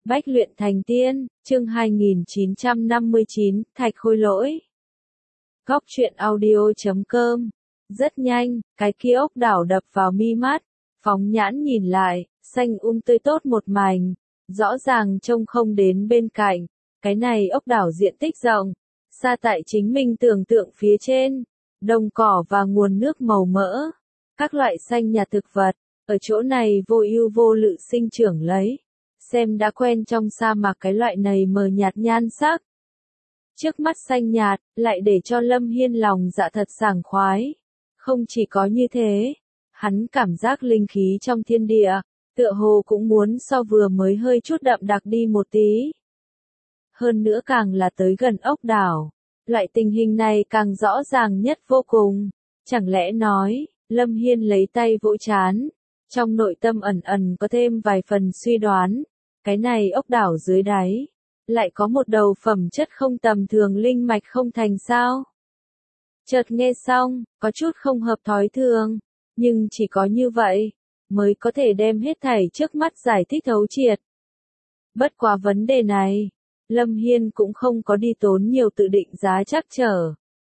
Bách luyện thành tiên, chương 2959, Thạch Khôi Lỗi. Góc truyện audio.com. Rất nhanh, cái kia ốc đảo đập vào mi mắt, phóng nhãn nhìn lại, xanh tươi tốt một mảnh, rõ ràng trông không đến bên cạnh. Cái này ốc đảo diện tích rộng, xa tại chính mình tưởng tượng phía trên, đồng cỏ và nguồn nước màu mỡ, các loại xanh nhà thực vật, ở chỗ này vô ưu vô lự sinh trưởng lấy. Xem đã quen trong sa mạc cái loại này mờ nhạt nhan sắc. Trước mắt xanh nhạt, lại để cho Lâm Hiên lòng dạ thật sảng khoái. Không chỉ có như thế, hắn cảm giác linh khí trong thiên địa, tựa hồ cũng muốn so vừa mới hơi chút đậm đặc đi một tí. Hơn nữa càng là tới gần ốc đảo, loại tình hình này càng rõ ràng nhất vô cùng. Chẳng lẽ nói, Lâm Hiên lấy tay vỗ trán, trong nội tâm ẩn ẩn có thêm vài phần suy đoán. Cái này ốc đảo dưới đáy, lại có một đầu phẩm chất không tầm thường linh mạch không thành sao? Chợt nghe xong, có chút không hợp thói thường, nhưng chỉ có như vậy, mới có thể đem hết thảy trước mắt giải thích thấu triệt. Bất quá vấn đề này, Lâm Hiên cũng không có đi tốn nhiều tự định giá chắc trở.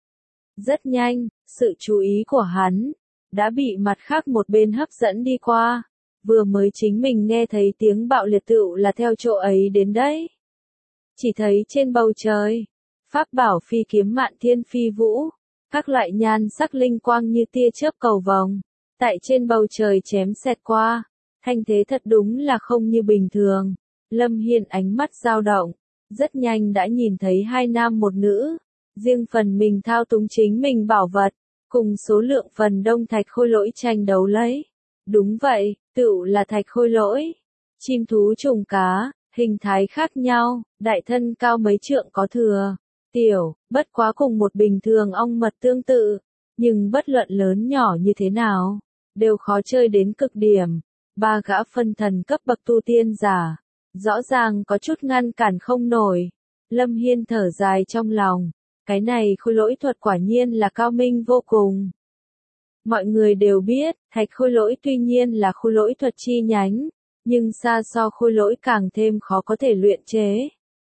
Rất nhanh, sự chú ý của hắn, đã bị mặt khác một bên hấp dẫn đi qua. Vừa mới chính mình nghe thấy tiếng bạo liệt tựu là theo chỗ ấy đến đấy. Chỉ thấy trên bầu trời, pháp bảo phi kiếm mạn thiên phi vũ, các loại nhan sắc linh quang như tia chớp cầu vồng, tại trên bầu trời chém xẹt qua, thanh thế thật đúng là không như bình thường. Lâm Hiên ánh mắt dao động, rất nhanh đã nhìn thấy hai nam một nữ, riêng phần mình thao túng chính mình bảo vật, cùng số lượng phần đông Thạch Khôi Lỗi tranh đấu lấy. Đúng vậy, tựu là Thạch Khôi Lỗi. Chim thú trùng cá, hình thái khác nhau, đại thân cao mấy trượng có thừa, tiểu, bất quá cùng một bình thường ong mật tương tự, nhưng bất luận lớn nhỏ như thế nào, đều khó chơi đến cực điểm. Ba gã phân thần cấp bậc tu tiên giả, rõ ràng có chút ngăn cản không nổi. Lâm Hiên thở dài trong lòng, cái này Khôi Lỗi thuật quả nhiên là cao minh vô cùng. Mọi người đều biết, Thạch Khôi Lỗi tuy nhiên là khôi lỗi thuật chi nhánh, nhưng xa so khôi lỗi càng thêm khó có thể luyện chế.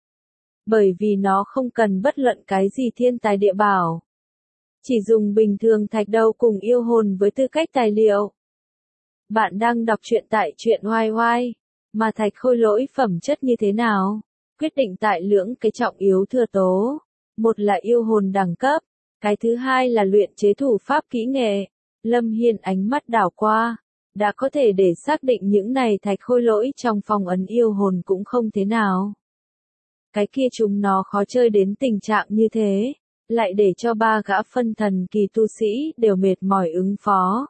Bởi vì nó không cần bất luận cái gì thiên tài địa bảo. Chỉ dùng bình thường thạch đầu cùng yêu hồn với tư cách tài liệu. Bạn đang đọc truyện tại truyện oai oai, mà Thạch Khôi Lỗi phẩm chất như thế nào? Quyết định tại lưỡng cái trọng yếu thừa tố. Một là yêu hồn đẳng cấp, cái thứ hai là luyện chế thủ pháp kỹ nghệ. Lâm Hiên ánh mắt đảo qua, đã có thể để xác định những này Thạch Khôi Lỗi trong phong ấn yêu hồn cũng không thế nào. Cái kia chúng nó khó chơi đến tình trạng như thế, lại để cho ba gã phân thần kỳ tu sĩ đều mệt mỏi ứng phó.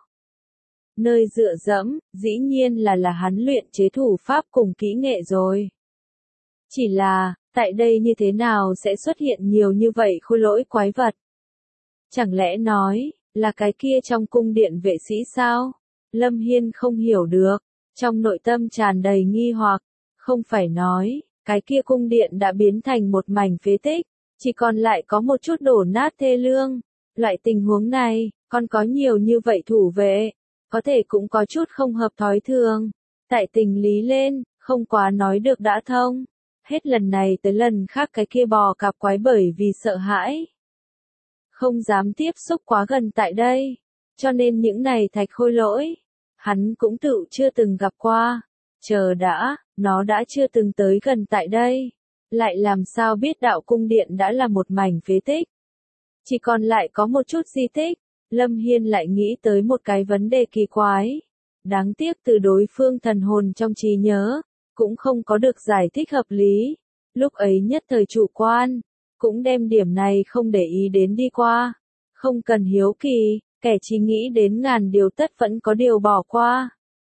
Nơi dựa dẫm, dĩ nhiên là hắn luyện chế thủ pháp cùng kỹ nghệ rồi. Chỉ là, tại đây như thế nào sẽ xuất hiện nhiều như vậy khôi lỗi quái vật? Chẳng lẽ nói, là cái kia trong cung điện vệ sĩ sao? Lâm Hiên không hiểu được, trong nội tâm tràn đầy nghi hoặc, không phải nói, cái kia cung điện đã biến thành một mảnh phế tích, chỉ còn lại có một chút đổ nát thê lương. Loại tình huống này, còn có nhiều như vậy thủ vệ, có thể cũng có chút không hợp thói thường. Tại tình lý lên, không quá nói được đã thông. Hết lần này tới lần khác cái kia bò cạp quái bởi vì sợ hãi, không dám tiếp xúc quá gần tại đây, cho nên những này Thạch Khôi Lỗi, hắn cũng tự chưa từng gặp qua. Chờ đã, nó đã chưa từng tới gần tại đây, lại làm sao biết đạo cung điện đã là một mảnh phế tích, chỉ còn lại có một chút di tích. Lâm Hiên lại nghĩ tới một cái vấn đề kỳ quái, đáng tiếc từ đối phương thần hồn trong trí nhớ, cũng không có được giải thích hợp lý, lúc ấy nhất thời chủ quan, cũng đem điểm này không để ý đến đi qua. Không cần hiếu kỳ, kẻ chỉ nghĩ đến ngàn điều tất vẫn có điều bỏ qua.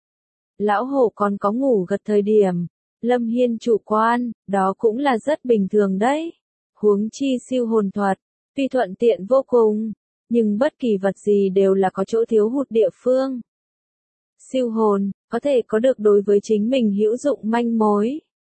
Lão hổ còn có ngủ gật thời điểm, Lâm Hiên chủ quan, đó cũng là rất bình thường đấy. Huống chi siêu hồn thuật, tuy thuận tiện vô cùng, nhưng bất kỳ vật gì đều là có chỗ thiếu hụt địa phương. Siêu hồn, có thể có được đối với chính mình hữu dụng manh mối,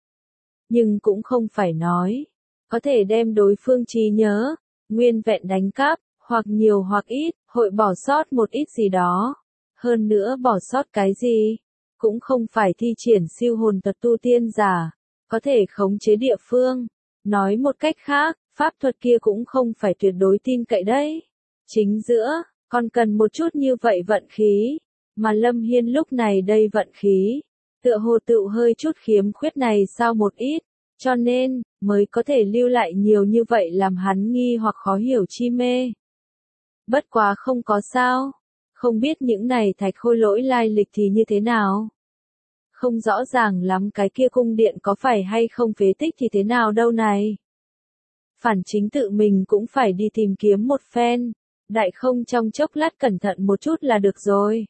nhưng cũng không phải nói có thể đem đối phương trí nhớ nguyên vẹn đánh cắp, hoặc nhiều hoặc ít, hội bỏ sót một ít gì đó. Hơn nữa bỏ sót cái gì, cũng không phải thi triển siêu hồn thuật tu tiên giả, có thể khống chế địa phương. Nói một cách khác, pháp thuật kia cũng không phải tuyệt đối tin cậy đấy. Chính giữa, còn cần một chút như vậy vận khí, mà Lâm Hiên lúc này đây vận khí, tựa hồ tựu hơi chút khiếm khuyết này sao một ít, cho nên, mới có thể lưu lại nhiều như vậy làm hắn nghi hoặc khó hiểu chi mê. Bất quá không có sao, không biết những này thạch khôi lỗi lai lịch thì như thế nào. Không rõ ràng lắm cái kia cung điện có phải hay không phế tích thì thế nào đâu này. Phản chính tự mình cũng phải đi tìm kiếm một phen, đại không trong chốc lát cẩn thận một chút là được rồi.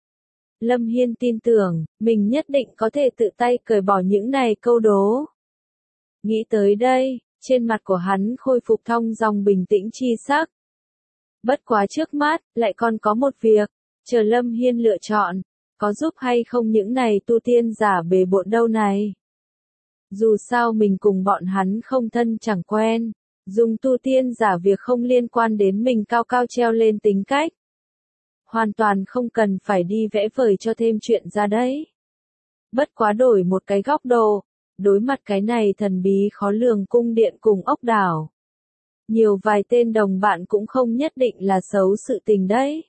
Lâm Hiên tin tưởng, mình nhất định có thể tự tay cởi bỏ những này câu đố. Nghĩ tới đây, trên mặt của hắn khôi phục thong dong bình tĩnh chi sắc. Bất quá trước mắt, lại còn có một việc, chờ Lâm Hiên lựa chọn, có giúp hay không những này tu tiên giả bề bộn đâu này. Dù sao mình cùng bọn hắn không thân chẳng quen, dùng tu tiên giả việc không liên quan đến mình cao cao treo lên tính cách. Hoàn toàn không cần phải đi vẽ vời cho thêm chuyện ra đấy. Bất quá đổi một cái góc độ, đối mặt cái này thần bí khó lường cung điện cùng ốc đảo. Nhiều vài tên đồng bạn cũng không nhất định là xấu sự tình đấy.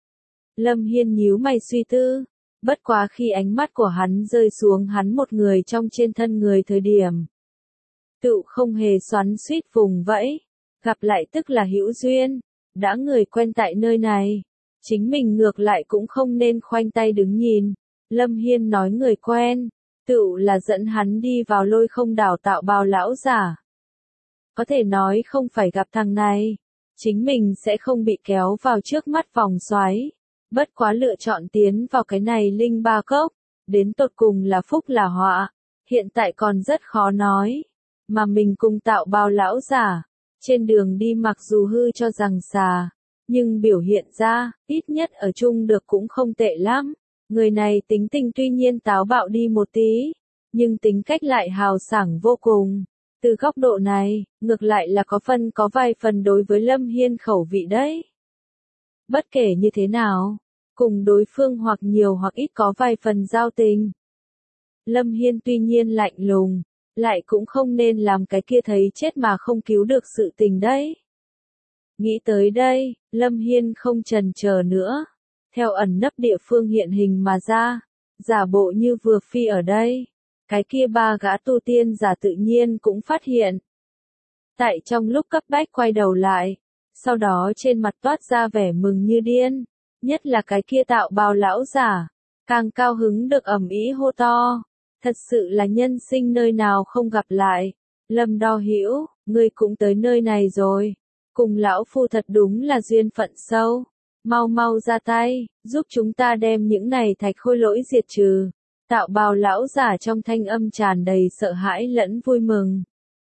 Lâm Hiên nhíu mày suy tư, bất quá khi ánh mắt của hắn rơi xuống hắn một người trong trên thân người thời điểm. Tựu không hề xoắn xuýt vùng vẫy, gặp lại tức là hữu duyên, đã người quen tại nơi này. Chính mình ngược lại cũng không nên khoanh tay đứng nhìn. Lâm Hiên nói người quen, tựu là dẫn hắn đi vào lôi không đảo tạo bào lão giả. Có thể nói không phải gặp thằng này, chính mình sẽ không bị kéo vào trước mắt vòng xoáy. Bất quá lựa chọn tiến vào cái này linh ba cốc, đến tột cùng là phúc là họa, hiện tại còn rất khó nói. Mà mình cùng tạo bào lão giả, trên đường đi mặc dù hư cho rằng xà, nhưng biểu hiện ra, ít nhất ở chung được cũng không tệ lắm. Người này tính tình tuy nhiên táo bạo đi một tí, nhưng tính cách lại hào sảng vô cùng. Từ góc độ này, ngược lại là có vài phần đối với Lâm Hiên khẩu vị đấy. Bất kể như thế nào, cùng đối phương hoặc nhiều hoặc ít có vài phần giao tình. Lâm Hiên tuy nhiên lạnh lùng, lại cũng không nên làm cái kia thấy chết mà không cứu được sự tình đấy. Nghĩ tới đây, Lâm Hiên không chần chờ nữa, theo ẩn nấp địa phương hiện hình mà ra, giả bộ như vừa phi ở đây. Cái kia ba gã tu tiên giả tự nhiên cũng phát hiện. Tại trong lúc cấp bách quay đầu lại, sau đó trên mặt toát ra vẻ mừng như điên, nhất là cái kia tạo bào lão giả, càng cao hứng được ầm ĩ hô to. Thật sự là nhân sinh nơi nào không gặp lại. Lâm Đo Hữu, ngươi cũng tới nơi này rồi. Cùng lão phu thật đúng là duyên phận sâu. Mau mau ra tay, giúp chúng ta đem những này thạch khôi lỗi diệt trừ. Tạo bào lão giả trong thanh âm tràn đầy sợ hãi lẫn vui mừng.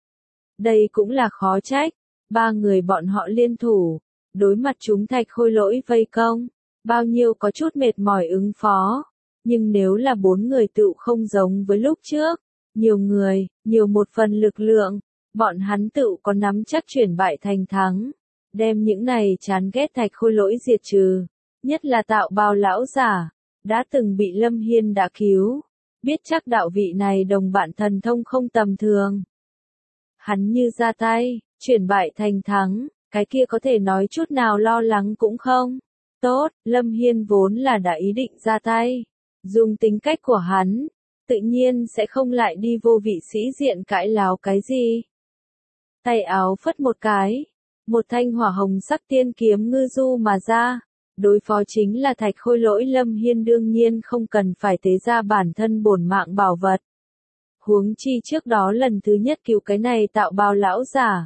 Đây cũng là khó trách, ba người bọn họ liên thủ, đối mặt chúng thạch khôi lỗi vây công, bao nhiêu có chút mệt mỏi ứng phó. Nhưng nếu là 4 người tựu không giống với lúc trước, nhiều người, nhiều một phần lực lượng, bọn hắn tựu có nắm chắc chuyển bại thành thắng, đem những này chán ghét thạch khôi lỗi diệt trừ, nhất là tạo bào lão giả, đã từng bị Lâm Hiên đã cứu, biết chắc đạo vị này đồng bạn thần thông không tầm thường. Hắn như ra tay, chuyển bại thành thắng, cái kia có thể nói chút nào lo lắng cũng không. Tốt, Lâm Hiên vốn là đã ý định ra tay. Dùng tính cách của hắn, tự nhiên sẽ không lại đi vô vị sĩ diện cãi láo cái gì. Tay áo phất một cái, một thanh hỏa hồng sắc tiên kiếm ngư du mà ra, đối phó chính là thạch khôi lỗi. Lâm Hiên đương nhiên không cần phải tế ra bản thân bổn mạng bảo vật. Huống chi trước đó lần thứ nhất cứu cái này tạo bào lão giả.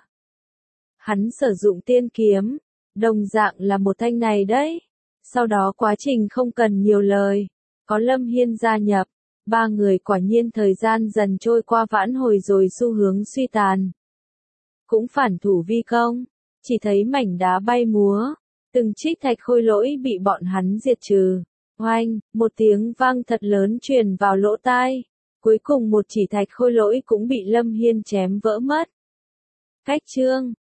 Hắn sử dụng tiên kiếm, đồng dạng là một thanh này đấy. Sau đó quá trình không cần nhiều lời. Có Lâm Hiên gia nhập, ba người quả nhiên thời gian dần trôi qua vãn hồi rồi xu hướng suy tàn. Cũng phản thủ vi công, chỉ thấy mảnh đá bay múa, từng trích thạch khôi lỗi bị bọn hắn diệt trừ. Oanh, một tiếng vang thật lớn truyền vào lỗ tai, cuối cùng một chỉ thạch khôi lỗi cũng bị Lâm Hiên chém vỡ mất. Cách chương